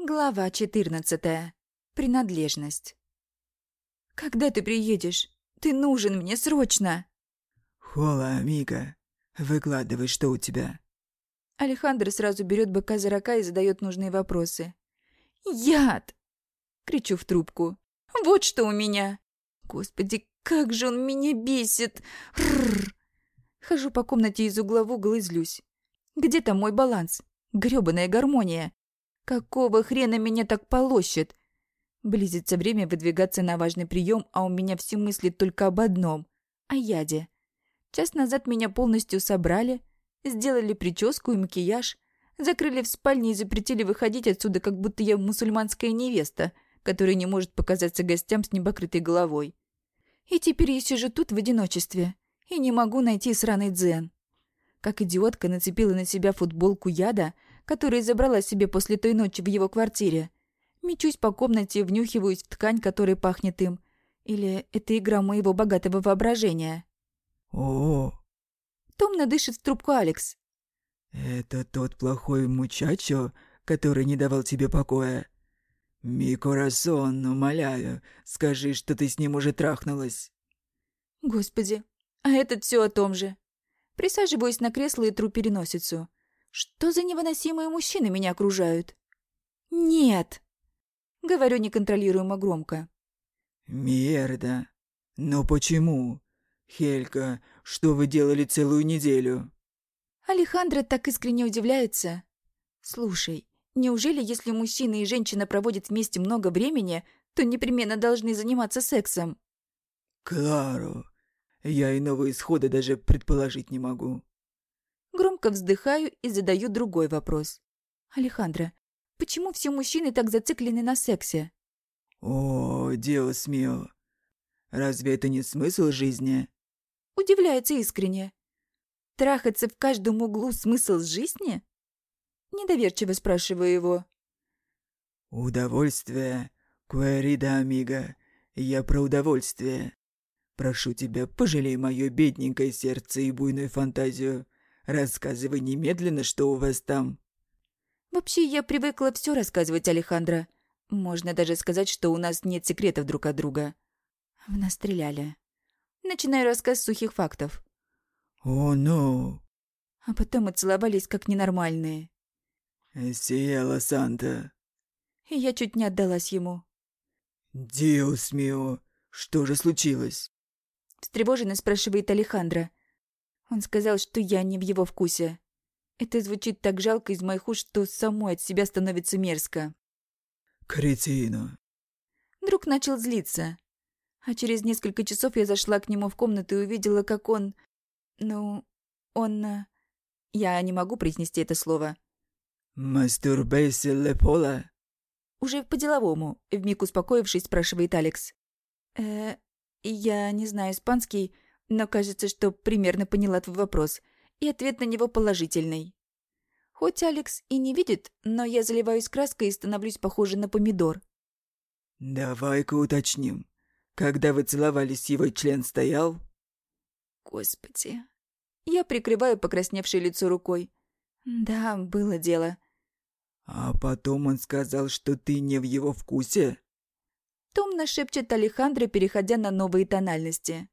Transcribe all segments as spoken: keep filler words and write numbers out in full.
Глава четырнадцатая. Принадлежность. «Когда ты приедешь? Ты нужен мне срочно!» «Хола, амиго, выкладывай, что у тебя?» Алехандро сразу берет быка за рога и задает нужные вопросы. «Яд!» — кричу в трубку. «Вот что у меня! Господи, как же он меня бесит! Рррр!» Хожу по комнате из угла в угол и злюсь. Где там мой баланс? Грёбаная гармония! Какого хрена меня так полощет? Близится время выдвигаться на важный прием, а у меня все мысли только об одном — о яде. Час назад меня полностью собрали, сделали прическу и макияж, закрыли в спальне и запретили выходить отсюда, как будто я мусульманская невеста, которая не может показаться гостям с непокрытой головой. И теперь я сижу тут в одиночестве и не могу найти сраный дзен. Как идиотка нацепила на себя футболку яда, которую забрала себе после той ночи в его квартире. Мечусь по комнате, внюхиваюсь в ткань, которой пахнет им. Или это игра моего богатого воображения? «О, Томно дышит в трубку Алекс. это тот плохой мучачо, который не давал тебе покоя? Ми корасон, умоляю, скажи, что ты с ним уже трахнулась». Господи, а этот все о том же. Присаживаюсь на кресло и тру переносицу. Что за невыносимые мужчины меня окружают? Нет! Говорю неконтролируемо громко. «Мерда. Но почему? Хелька, что вы делали целую неделю?» Алехандро так искренне удивляется. Слушай, неужели если мужчина и женщина проводят вместе много времени, то непременно должны заниматься сексом? «Кларо, я иного исхода даже предположить не могу». Громко вздыхаю и задаю другой вопрос. Алехандро, почему все мужчины так зациклены на сексе? «О, Диос мио, разве это не смысл жизни?» Удивляется искренне. Трахаться в каждом углу смысл жизни? Недоверчиво спрашиваю его. «Удовольствие, querida amiga, я про удовольствие. Прошу тебя, пожалей мое бедненькое сердце и буйную фантазию. Рассказывай немедленно, что у вас там». Вообще, я привыкла все рассказывать Алехандро. Можно даже сказать, что у нас нет секретов друг от друга. В нас стреляли. Начинаю рассказ с сухих фактов. «О, ну, А потом мы целовались как ненормальные. Сиэла Санта, И я чуть не отдалась ему. Диос мио, что же случилось?» Встревоженно спрашивает Алехандро. Он сказал, что я не в его вкусе. Это звучит так жалко из моих уст, что самой от себя становится мерзко. «Кретино». Друг начал злиться. А через несколько часов я зашла к нему в комнату и увидела, как он... Ну, он... э, Я не могу произнести это слово. «Мастурбейся лепола?» Уже по-деловому, вмиг успокоившись, спрашивает Алекс. Э, я не знаю испанский, но кажется, что примерно поняла твой вопрос, и ответ на него положительный. Хоть Алекс и не видит, но я заливаюсь краской и становлюсь похожа на помидор. «Давай-ка уточним. Когда вы целовались, его член стоял?» Господи. Я прикрываю покрасневшее лицо рукой. Да, было дело. «А потом он сказал, что ты не в его вкусе?» Томно шепчет Алехандро, переходя на новые тональности.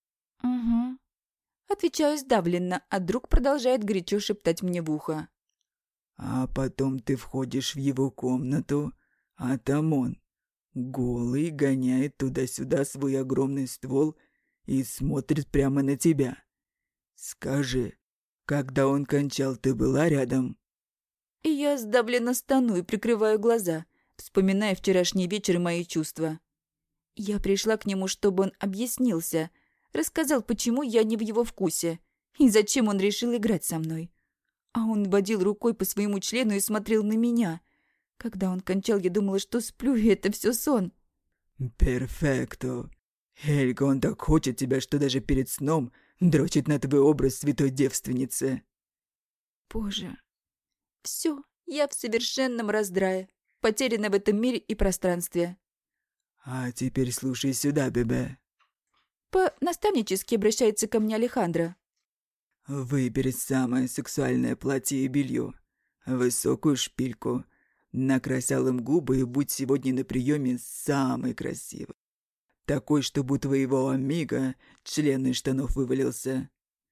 «Угу». Отвечаю сдавленно, а друг продолжает горячо шептать мне в ухо. «А потом ты входишь в его комнату, а там он, голый, гоняет туда-сюда свой огромный ствол и смотрит прямо на тебя. Скажи, когда он кончал, ты была рядом?» И я сдавленно стану и прикрываю глаза, вспоминая вчерашний вечер и мои чувства. Я пришла к нему, чтобы он объяснился, рассказал, почему я не в его вкусе и зачем он решил играть со мной. А он водил рукой по своему члену и смотрел на меня. Когда он кончал, я думала, что сплю, и это все сон. «Перфекто. Хельга, он так хочет тебя, что даже перед сном дрочит на твой образ святой девственницы». Боже. Все, я в совершенном раздрае, потеряна в этом мире и пространстве. «А теперь слушай сюда, бебе. По-наставнически обращается ко мне Алехандро. Выбери самое сексуальное платье и белье, высокую шпильку, Накрасил им губы и будь сегодня на приеме самый красивый. Такой, чтобы у твоего амиго член из штанов вывалился.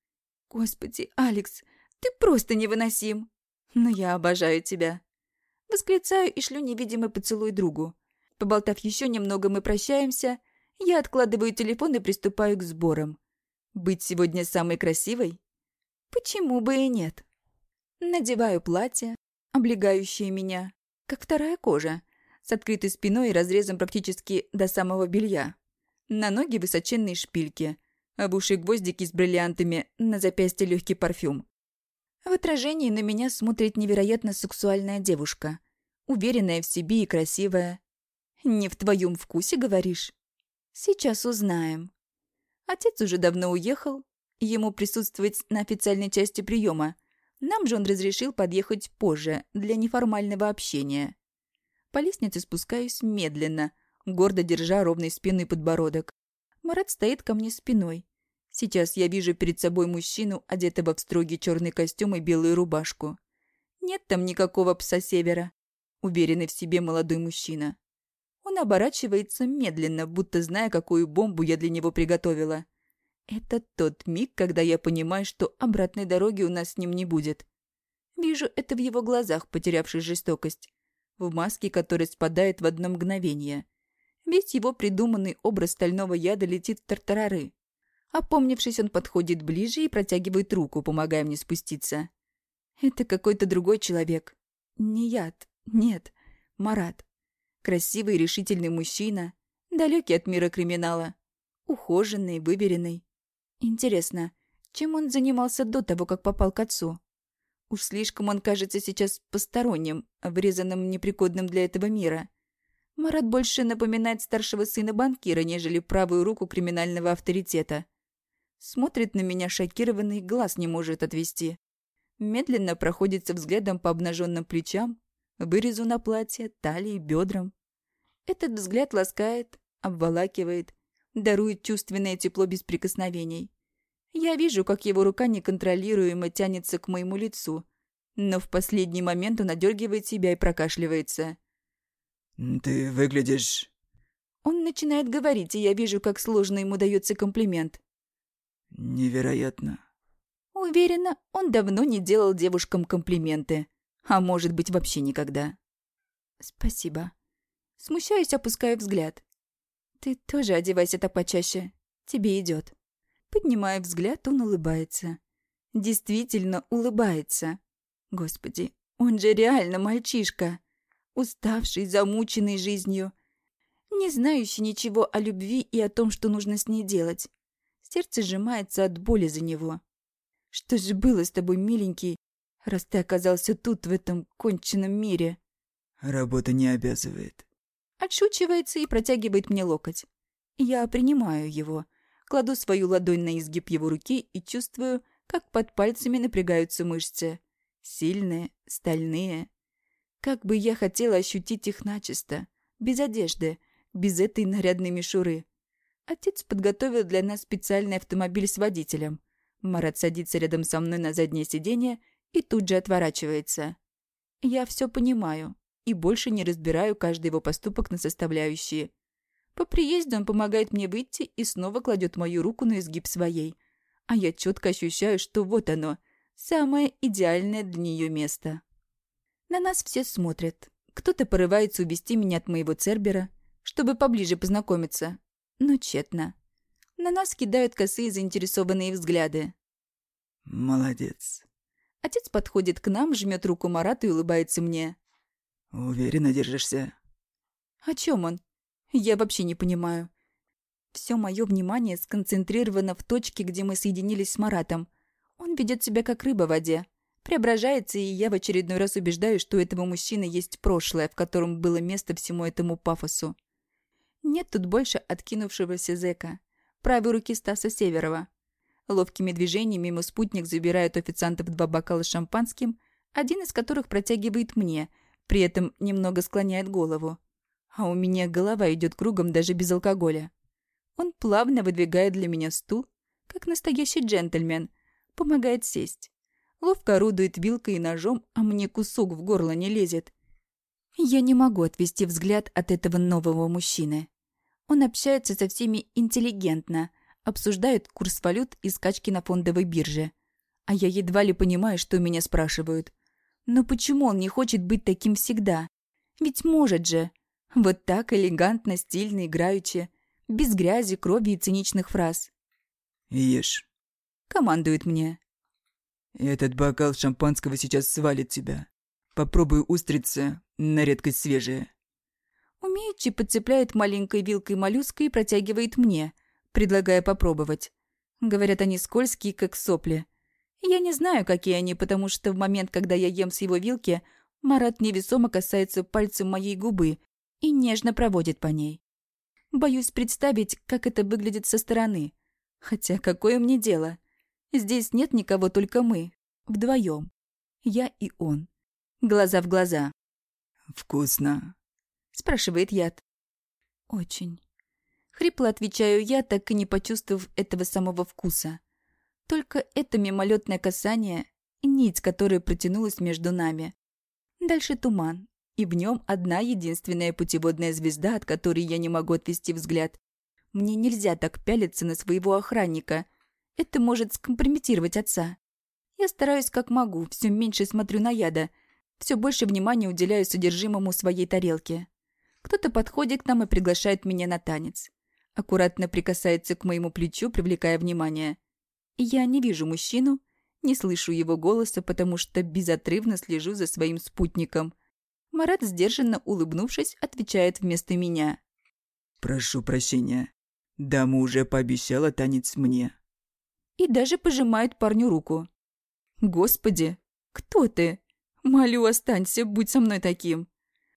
Господи, Алекс, ты просто невыносим. Но я обожаю тебя. Восклицаю и шлю невидимый поцелуй другу. Поболтав еще немного, мы прощаемся. Я откладываю телефон и приступаю к сборам. Быть сегодня самой красивой? Почему бы и нет? Надеваю платье, облегающее меня, как вторая кожа, с открытой спиной и разрезом практически до самого белья. На ноги высоченные шпильки, а в уши гвоздики с бриллиантами, на запястье легкий парфюм. В отражении на меня смотрит невероятно сексуальная девушка, уверенная в себе и красивая. Не в твоем вкусе, говоришь? Сейчас узнаем. Отец уже давно уехал, ему присутствовать на официальной части приема. Нам же он разрешил подъехать позже, для неформального общения. По лестнице спускаюсь медленно, гордо держа ровной спиной подбородок. Марат стоит ко мне спиной. Сейчас я вижу перед собой мужчину, одетого в строгий черный костюм и белую рубашку. Нет там никакого пса севера. Уверенный в себе молодой мужчина. Он оборачивается медленно, будто зная, какую бомбу я для него приготовила. Это тот миг, когда я понимаю, что обратной дороги у нас с ним не будет. Вижу это в его глазах, потерявшей жестокость. В маске, которая спадает в одно мгновение. Весь его придуманный образ стального яда летит в тартарары. Опомнившись, он подходит ближе и протягивает руку, помогая мне спуститься. Это какой-то другой человек. Не яд, нет, Марат. Красивый и решительный мужчина, далекий от мира криминала. Ухоженный, выверенный. Интересно, чем он занимался до того, как попал к отцу? Уж слишком он кажется сейчас посторонним, врезанным непригодным для этого мира. Марат больше напоминает старшего сына банкира, нежели правую руку криминального авторитета. Смотрит на меня шокированный, глаз не может отвести. Медленно проходится взглядом по обнаженным плечам, вырезу на платье, талии, бедрам. Этот взгляд ласкает, обволакивает, дарует чувственное тепло без прикосновений. Я вижу, как его рука неконтролируемо тянется к моему лицу, но в последний момент он одергивает себя и прокашливается. «Ты выглядишь...» Он начинает говорить, и я вижу, как сложно ему дается комплимент. «Невероятно». Уверена, он давно не делал девушкам комплименты. А может быть, вообще никогда. Спасибо. Смущаюсь, опускаю взгляд. Ты тоже одевайся так почаще. Тебе идет. Поднимаю взгляд, он улыбается. Действительно улыбается. Господи, он же реально мальчишка. Уставший, замученный жизнью. Не знающий ничего о любви и о том, что нужно с ней делать. Сердце сжимается от боли за него. Что же было с тобой, миленький, раз ты оказался тут, в этом конченном мире? Работа не обязывает. Отшучивается и протягивает мне локоть. Я принимаю его, кладу свою ладонь на изгиб его руки и чувствую, как под пальцами напрягаются мышцы. Сильные, стальные. Как бы я хотела ощутить их начисто, без одежды, без этой нарядной мишуры. Отец подготовил для нас специальный автомобиль с водителем. Марат садится рядом со мной на заднее сиденье и тут же отворачивается. Я все понимаю и больше не разбираю каждый его поступок на составляющие. По приезду он помогает мне выйти и снова кладет мою руку на изгиб своей. А я четко ощущаю, что вот оно, самое идеальное для нее место. На нас все смотрят. Кто-то порывается увести меня от моего Цербера, чтобы поближе познакомиться. Но тщетно. На нас кидают косые заинтересованные взгляды. Молодец. Отец подходит к нам, жмет руку Марату и улыбается мне. Уверенно держишься? О чем он? Я вообще не понимаю. Все мое внимание сконцентрировано в точке, где мы соединились с Маратом. Он ведет себя как рыба в воде. Преображается, и я в очередной раз убеждаюсь, что у этого мужчины есть прошлое, в котором было место всему этому пафосу. Нет тут больше откинувшегося зэка. Правой руки Стаса Северова. Ловкими движениями ему спутник забирает у официантов два бокала с шампанским, один из которых протягивает мне, при этом немного склоняет голову. А у меня голова идет кругом даже без алкоголя. Он плавно выдвигает для меня стул, как настоящий джентльмен, помогает сесть. Ловко орудует вилкой и ножом, а мне кусок в горло не лезет. Я не могу отвести взгляд от этого нового мужчины. Он общается со всеми интеллигентно, обсуждает курс валют и скачки на фондовой бирже. А я едва ли понимаю, что меня спрашивают. Но почему он не хочет быть таким всегда? Ведь может же. Вот так элегантно, стильно, играючи, без грязи, крови и циничных фраз. «Ешь. Командует мне. Этот бокал шампанского сейчас свалит тебя. Попробуй устрицы, на редкость свежие». Умеючи подцепляет маленькой вилкой моллюска и протягивает мне, предлагая попробовать. Говорят, они скользкие, как сопли. Я не знаю, какие они, потому что в момент, когда я ем с его вилки, Марат невесомо касается пальцем моей губы и нежно проводит по ней. Боюсь представить, как это выглядит со стороны. Хотя какое мне дело? Здесь нет никого, только мы. Вдвоем. Я и он. Глаза в глаза. «Вкусно?» — спрашивает Яд. «Очень». Хрипло отвечаю я, так и не почувствовав этого самого вкуса. Только это мимолетное касание, нить, которая протянулась между нами. Дальше туман, и в нем одна единственная путеводная звезда, от которой я не могу отвести взгляд. Мне нельзя так пялиться на своего охранника. Это может скомпрометировать отца. Я стараюсь как могу, все меньше смотрю на Яда, все больше внимания уделяю содержимому своей тарелки. Кто-то подходит к нам и приглашает меня на танец. Аккуратно прикасается к моему плечу, привлекая внимание. Я не вижу мужчину, не слышу его голоса, потому что безотрывно слежу за своим спутником. Марат, сдержанно улыбнувшись, отвечает вместо меня. «Прошу прощения. Дама уже пообещала танец мне». И даже пожимает парню руку. «Господи, кто ты? Молю, останься, будь со мной таким».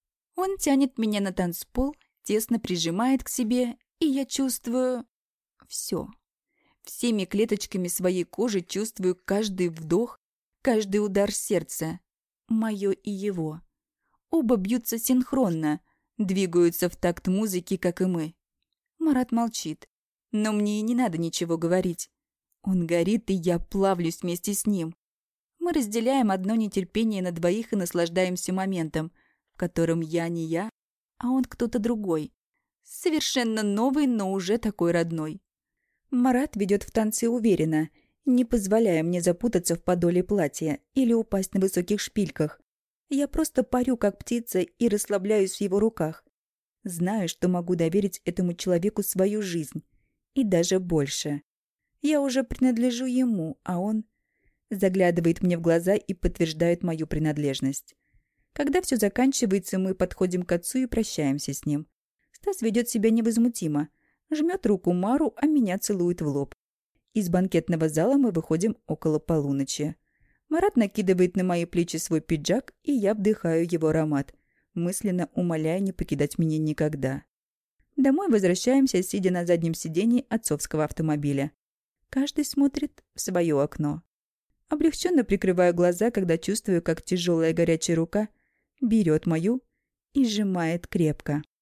Он тянет меня на танцпол, тесно прижимает к себе, и я чувствую... все. Всеми клеточками своей кожи чувствую каждый вдох, каждый удар сердца. Мое и его. Оба бьются синхронно, двигаются в такт музыки, как и мы. Марат молчит, но мне и не надо ничего говорить. Он горит, и я плавлюсь вместе с ним. Мы разделяем одно нетерпение на двоих и наслаждаемся моментом, в котором я не я, а он кто-то другой. Совершенно новый, но уже такой родной. Марат ведет в танце уверенно, не позволяя мне запутаться в подоле платья или упасть на высоких шпильках. Я просто парю, как птица, и расслабляюсь в его руках. Знаю, что могу доверить этому человеку свою жизнь. И даже больше. Я уже принадлежу ему, а он заглядывает мне в глаза и подтверждает мою принадлежность. Когда все заканчивается, мы подходим к отцу и прощаемся с ним. Стас ведет себя невозмутимо. Жмет руку Мару, а меня целует в лоб. Из банкетного зала мы выходим около полуночи. Марат накидывает на мои плечи свой пиджак, и я вдыхаю его аромат, мысленно умоляя не покидать меня никогда. Домой возвращаемся, сидя на заднем сидении отцовского автомобиля. Каждый смотрит в свое окно. Облегченно прикрываю глаза, когда чувствую, как тяжелая горячая рука берет мою и сжимает крепко.